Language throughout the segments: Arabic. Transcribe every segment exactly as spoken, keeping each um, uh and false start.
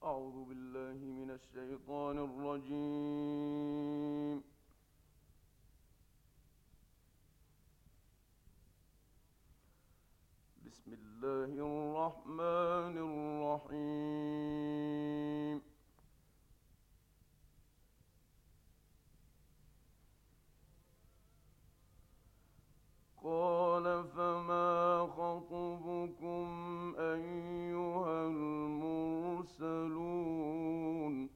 أعوذ بالله من الشيطان الرجيم. بسم الله الرحمن الرحيم. قال فما خطبكم أيها المرسلون.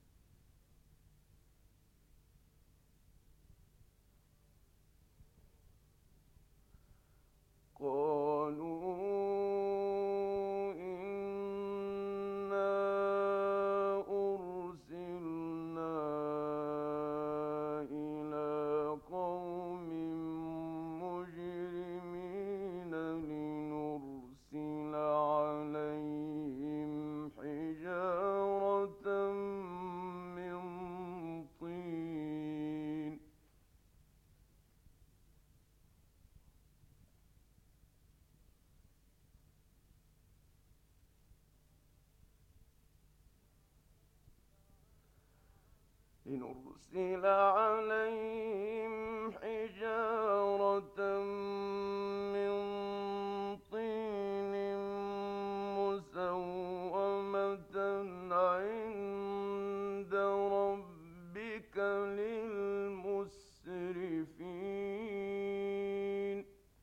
قالوا إنا أرسلنا إلى قوم مجرمين لنرسل عليهم حجارة من طين. لنرسل عليهم حجارة من طين مسومة عند ربك للمسرفين.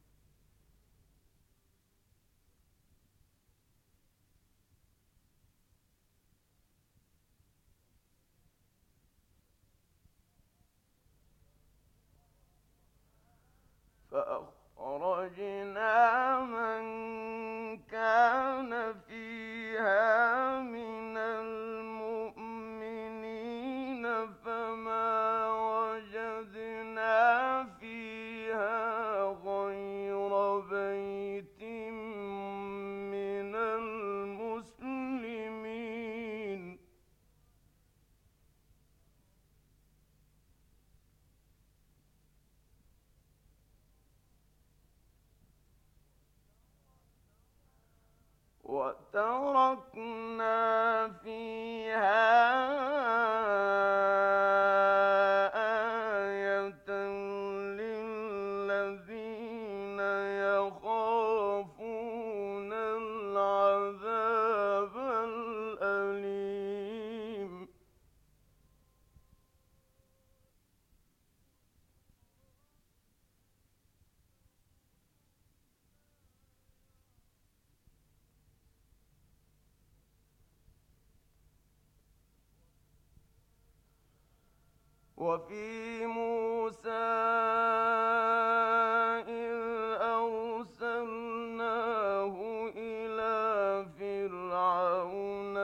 فأخرجنا من كان فيها من المؤمنين فما وجدنا فيها غير بيت من المسلمين. وتركنا فيها آية للذين يخافون العذاب الأليم. وفي موسى إذ أرسلناه إلى فرعون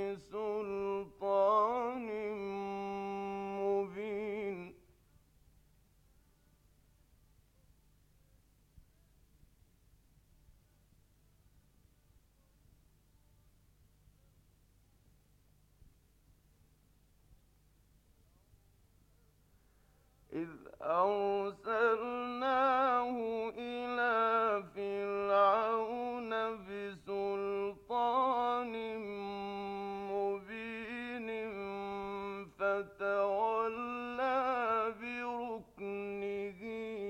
بسلطان مبين. إذ أرسلناه إلى فرعون بسلطان مبين فتولى بركنه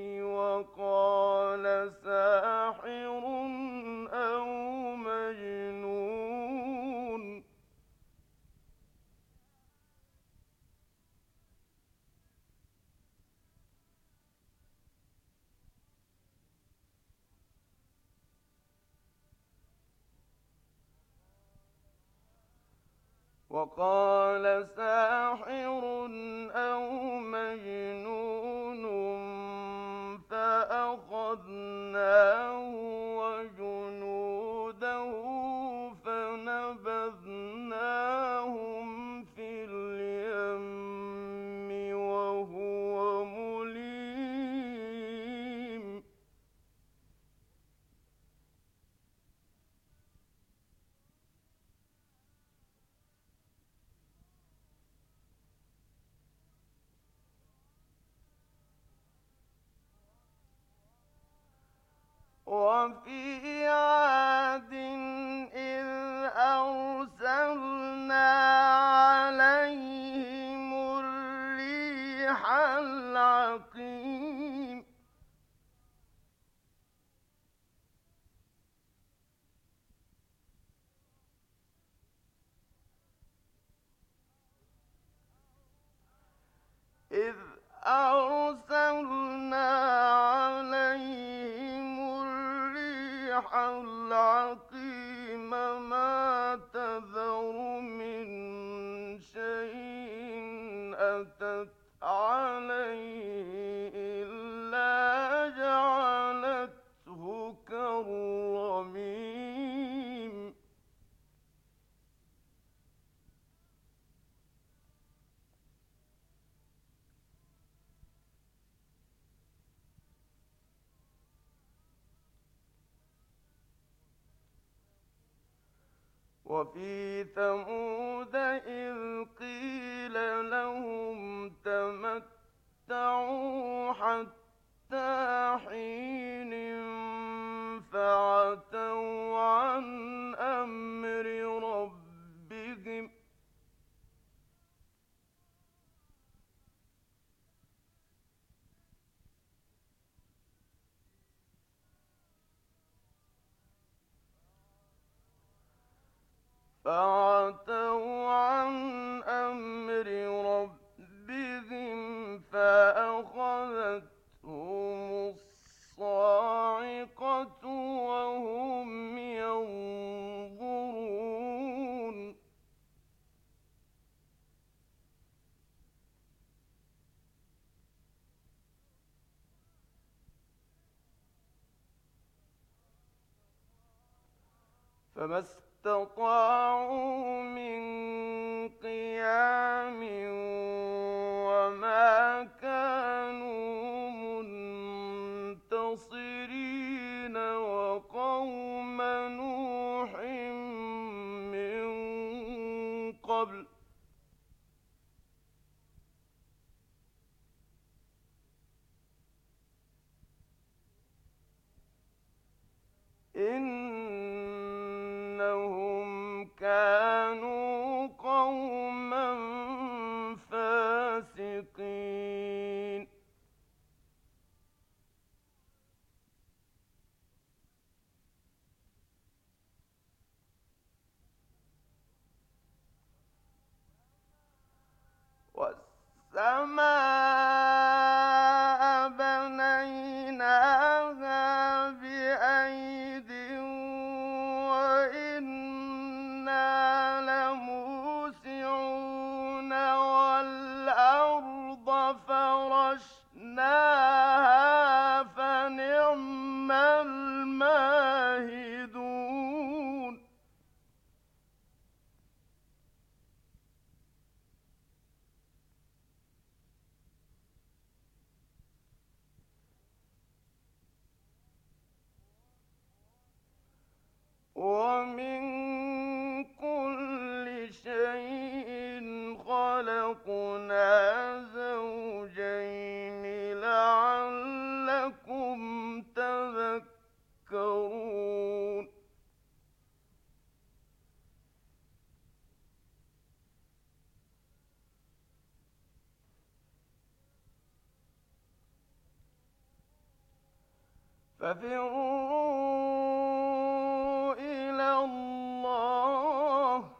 وقال ساحر أو مجنون. وقال ساحر أو مجنون فأخذناه وجنوده فنبذناهم في اليم وهو مليم. وفي عاد إذ أرسلنا أرسلنا عليهم الريح العقيم ما تذر من شيء أتت عليه إلا جعلته كالرميم وفي ثمود إذ قيل لهم تمتعوا حتى حين فعتوا عن أمر ربهم فعتوا عن أمر ربهم فأخذتهم الصاعقة وهم ينظرون فما استطاعوا من قيام وما كانوا منتصرين وقوم نوح من قبل إنهم كانوا قوما فاسقين والسماء بنيناها بأيد وإنا لموسعون والأرض فرشناها فنعم الماهدون ومن كل شيء خلقنا زوجين لعلكم تذكرون ففروا إلى الله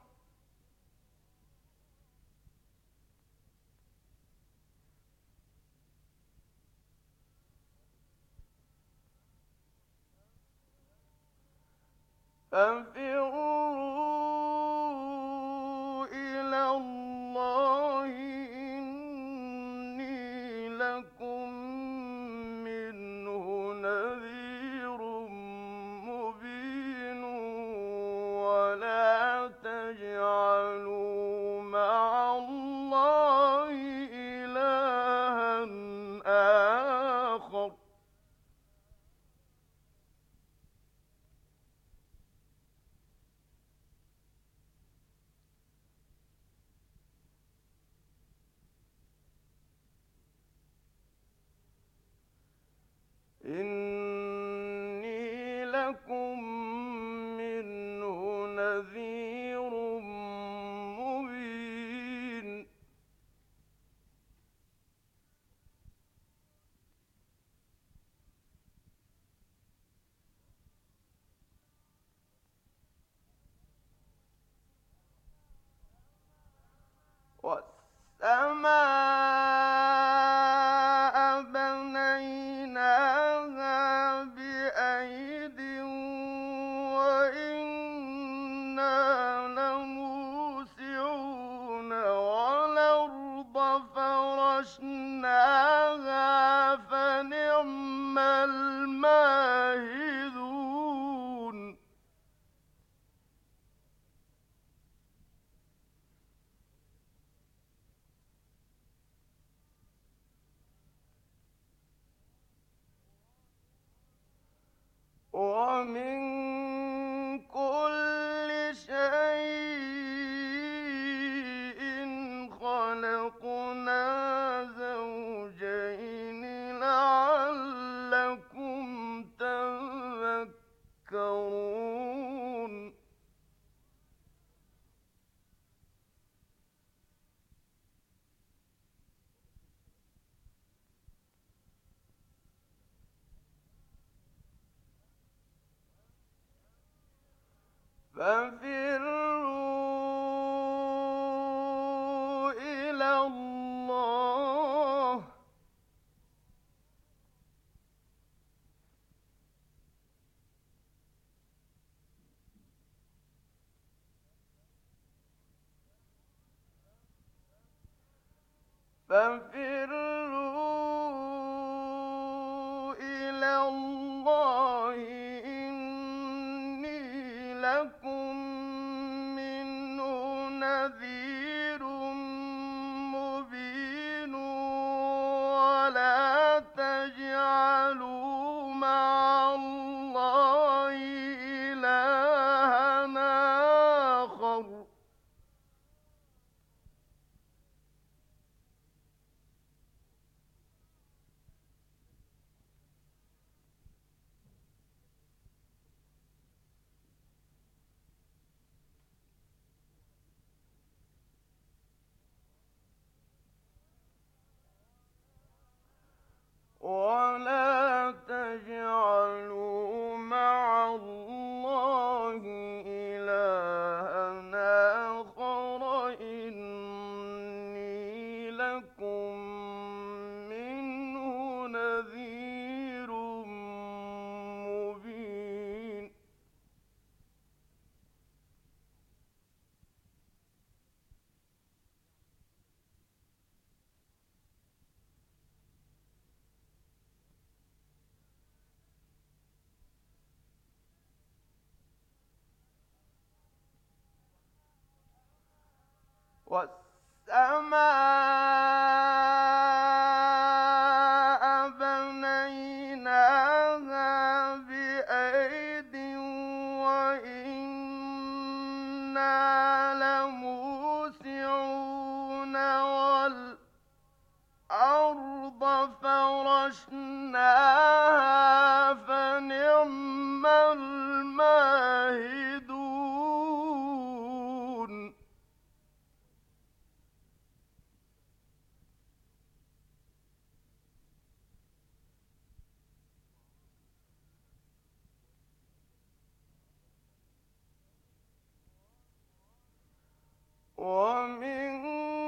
فانفروا إلى الله إني لكم منه نذير مبين ولا تجعلوا مع الله إلها آخر إني لكم منه نذير مبين والسماء ومن كل شيء خلقنا زوجين لعلكم تذكرون ففروا إلى الله ففروا إلى الله إني لكم منه نذير مبين ولا تجعلوا مع الله إلهًا آخر ولا تجعلوا مع الله إلهًا آخر إني لكم منه نذير مبين والسماء بنيناها بأيد وإنا لموسعون والأرض فرشناها فنعم الماهدون ومن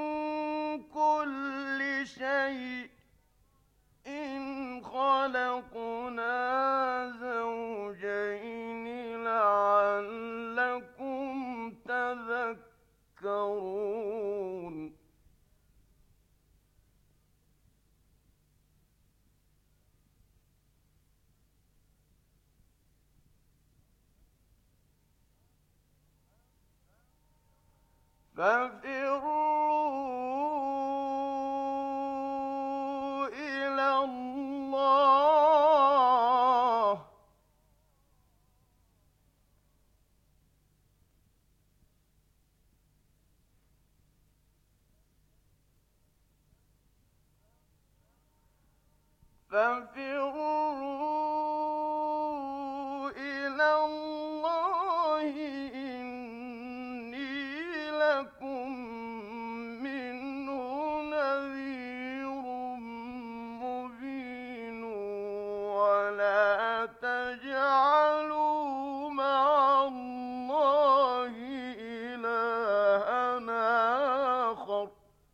كل شيء خلقنا زوجين لعلكم تذكرون ففروا إلى الله ففروا إلى الله إني لكم منه نذير مبين ولا تجعلوا مع الله إلهًا آخر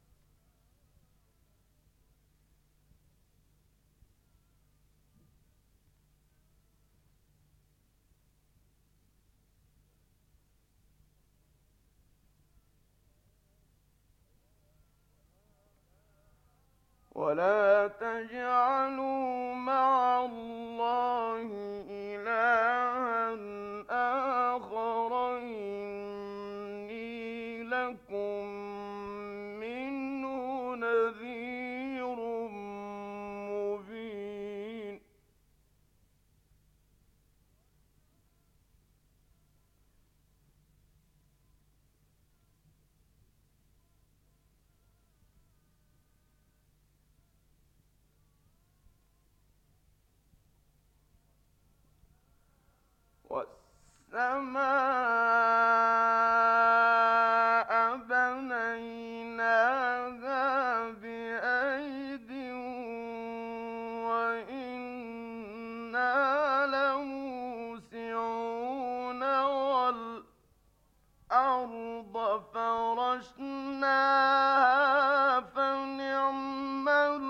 ولا تجعلوا مع الله إلهًا آخر إني لكم منه نذير مبين وَالسَّمَاءَ بَنَيْنَاهَا بِأَيْدٍ وَإِنَّا لَمُوسِعُونَ وَالْأَرْضَ فَرَشْنَاهَا فَنِعْمَ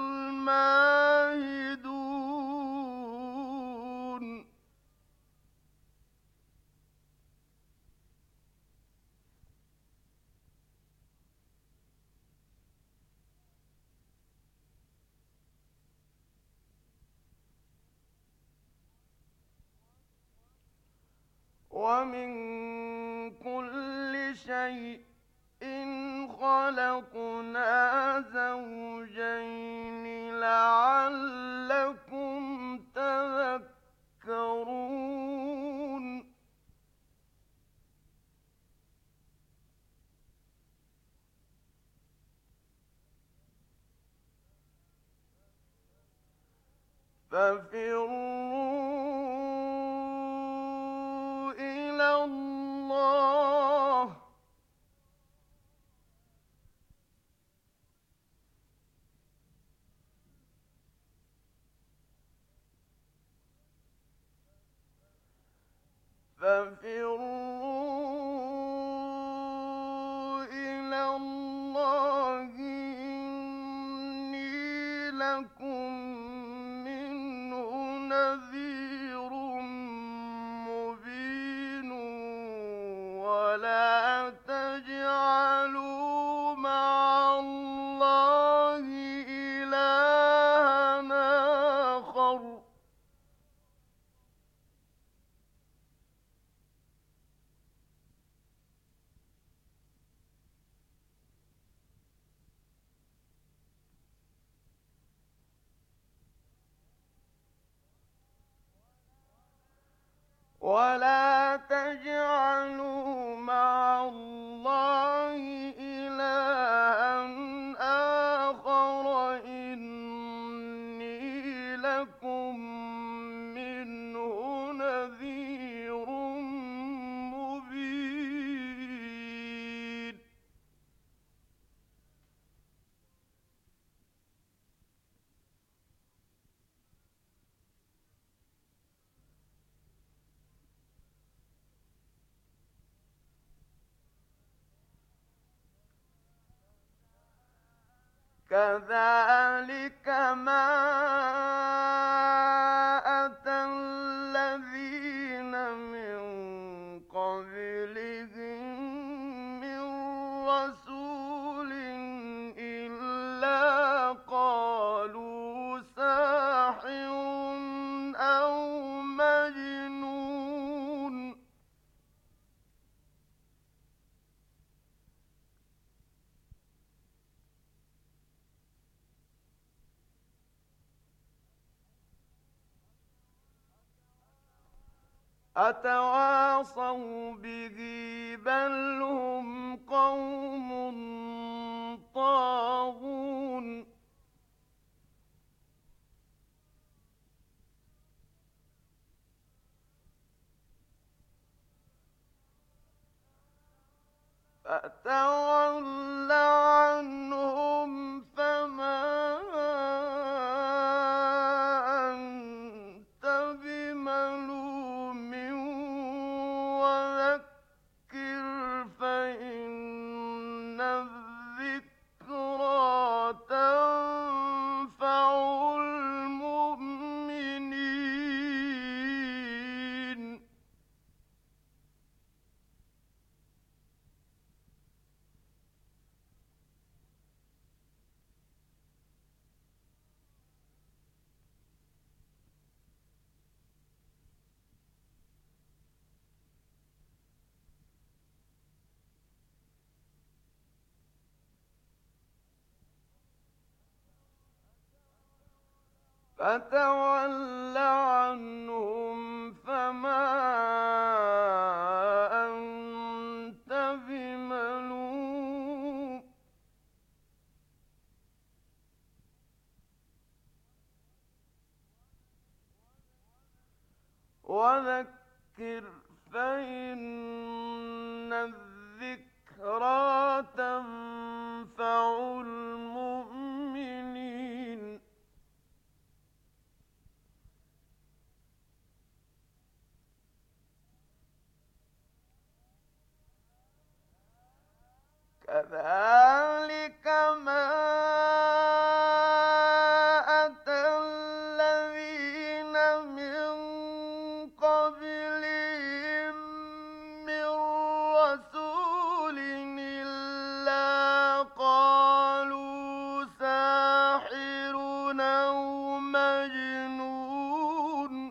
الْمَاهِدُونَ وَمِن كُلِّ شَيْءٍ خَلَقْنَا زَوْجَيْنِ لَعَلَّكُمْ تَذَكَّرُونَ فَفِرُّوا إِلَى اللَّهِ فَفِرُّوا إِلَى اللَّهِ إِنِّي لَكُم مِّنْهُ نَذِيرٌ مُّبِينٌ وَلَا تَجْعَلُوا مَعَ اللَّهِ إِلَٰهًا آخَرَ وَلَا تَجْعَلُوا مَعَ اللَّهِ إِلَٰهًا آخَرَ إِنِّي لَكُم مِّنْهُ نَذِيرٌ مُّبِينٌ كَذَٰلِكَ مَا أَتَى الَّذِينَ مِن قَبْلِهِم مِّن رَّسُولٍ إِلَّا قَالُوا سَاحِرٌ أَوْ مَجْنُونٌ أَتَوَاصَوْا بِهِ ۚ بَلْ هُمْ قَوْمٌ طَاغُونَ فَتَوَلَّ عَنْهُمْ فَمَا أَنتَ بِمَلُومٍ وَذَكِّرْ فَإِنَّ الذِّكْرَىٰ تَنفَعُ الْمُؤْمِنِينَ فَتَوَلَّ عَنْهُمْ فَمَا أَنتَ بِمَلُومٍ وَذَكِّرْ فَإِنَّ الذكرى تنفع المؤمنين كذلك ما أتى الذين من قبلهم من رسول إلا قالوا ساحر أو مجنون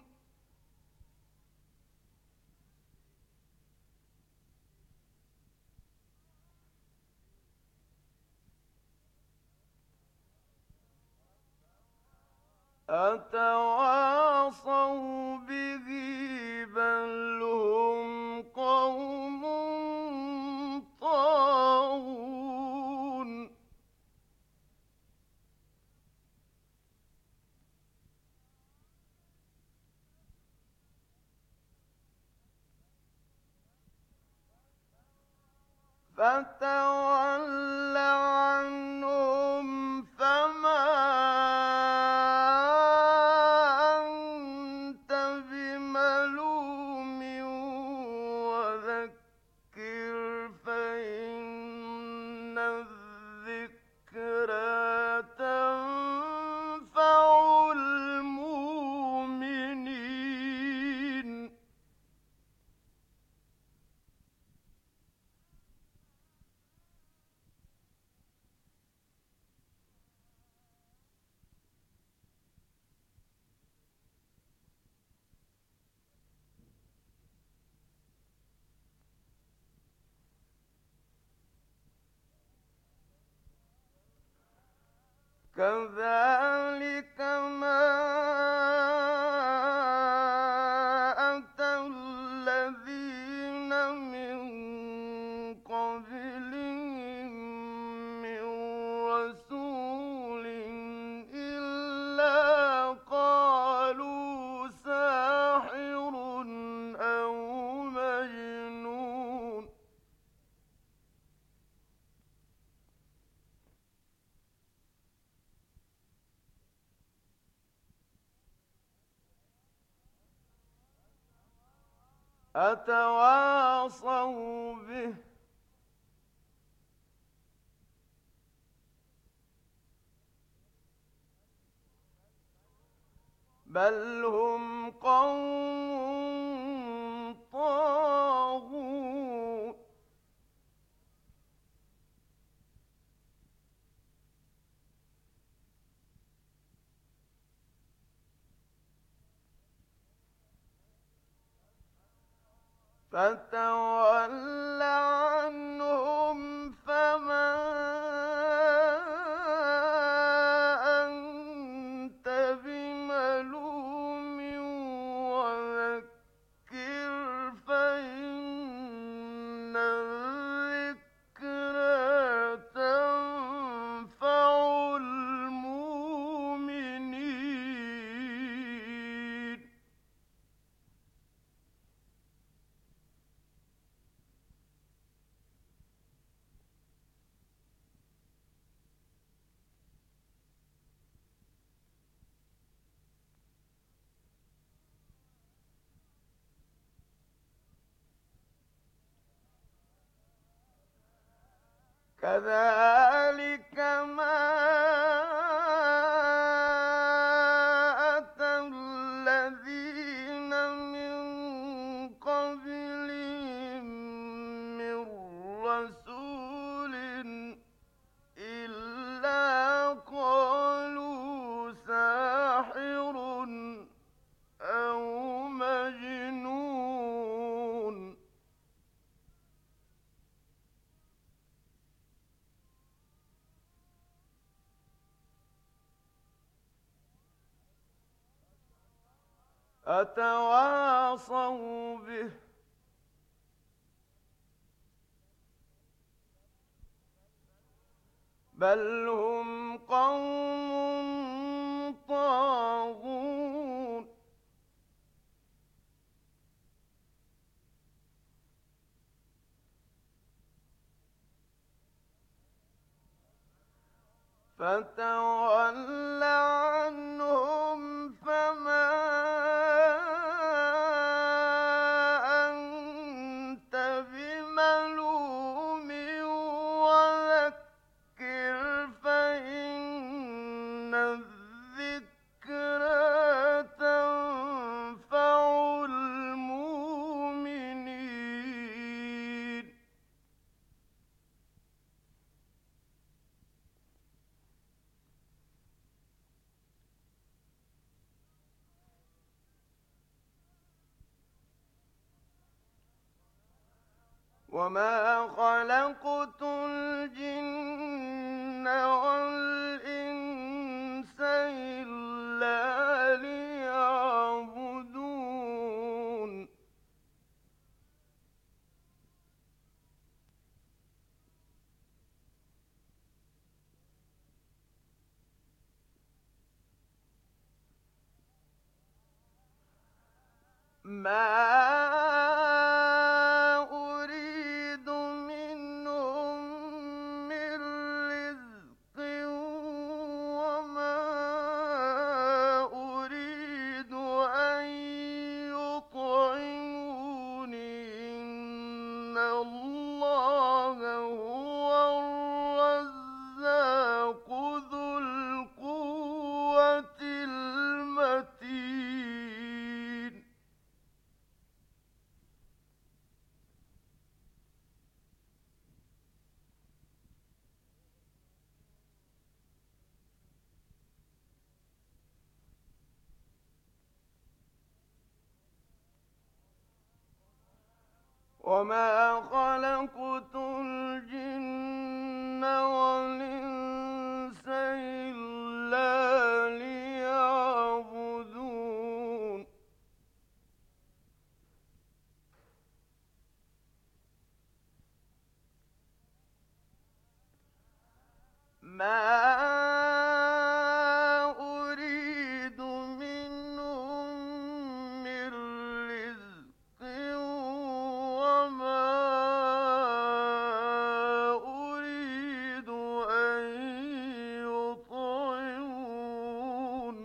أتواصوا به بل هم قوم طاغون فتول عنهم فما أنت بملوم وذكر فإن الذكرى تنفع المؤمنين كذلك ما أتى الذين من قبلهم من رسول إلا قالوا ساحر أو مجنون أتواصوا به بل هم قوم طاغون فتول عنهم فما أنت بملوم وذكر فإن الذكرى تنفع المؤمنين كذلك ما أتى الذين من قبلهم من رسول إلا قالوا ساحر أو مجنون أتواصوا به بل هم قوم طاغون فتول عنهم فما أنت بملوم وذكر فإن الذكرى تنفع المؤمنين وما خلقت الجن والإنس إلا ليعبدون ما أريد منهم من رزق وما أريد أن يطعمون إن الله هو الرزاق ذو القوة المتين وما خلقت الجن والإنس إلا ليعبدون ما أريد منهم من رزق وما أريد أن يطعمون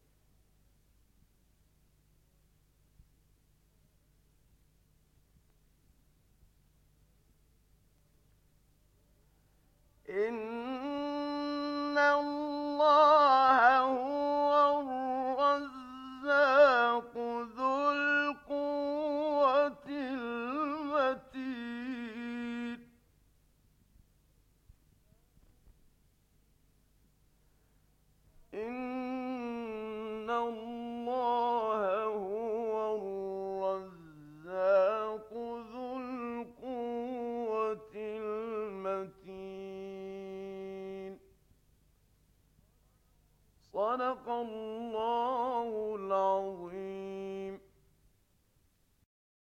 إن الله هو الرزاق ذو القوة المتين إن الله هو الرزاق ذو القوة المتين صدق الله